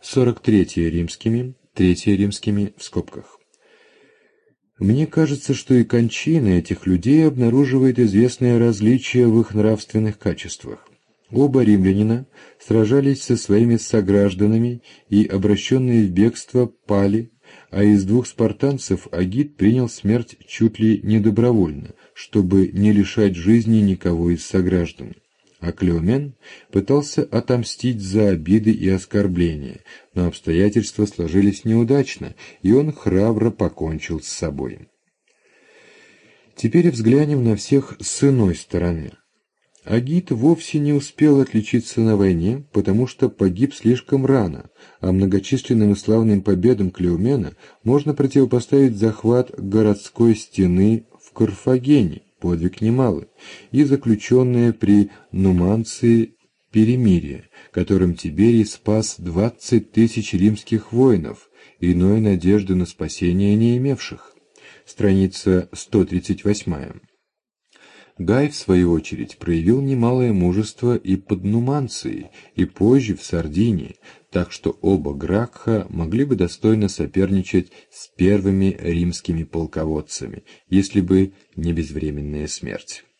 43 римскими, 3 римскими в скобках. Мне кажется, что и кончина этих людей обнаруживает известное различие в их нравственных качествах. Оба римлянина сражались со своими согражданами и, обращенные в бегство, пали, а из 2 спартанцев Агит принял смерть чуть ли не добровольно, чтобы не лишать жизни никого из сограждан. А Клеомен пытался отомстить за обиды и оскорбления, но обстоятельства сложились неудачно, и он храбро покончил с собой. Теперь взглянем на всех с иной стороны. Агит вовсе не успел отличиться на войне, потому что погиб слишком рано, а многочисленным и славным победам Клеомена можно противопоставить захват городской стены в Карфагене, подвиг немалый, и заключенное при Нуманции перемирие, которым Тиберий спас 20 000 римских воинов, иной надежды на спасение не имевших. Страница 138. Гай, в свою очередь, проявил немалое мужество и под Нуманцией, и позже в Сардинии, так что оба Гракха могли бы достойно соперничать с первыми римскими полководцами, если бы не безвременная смерть.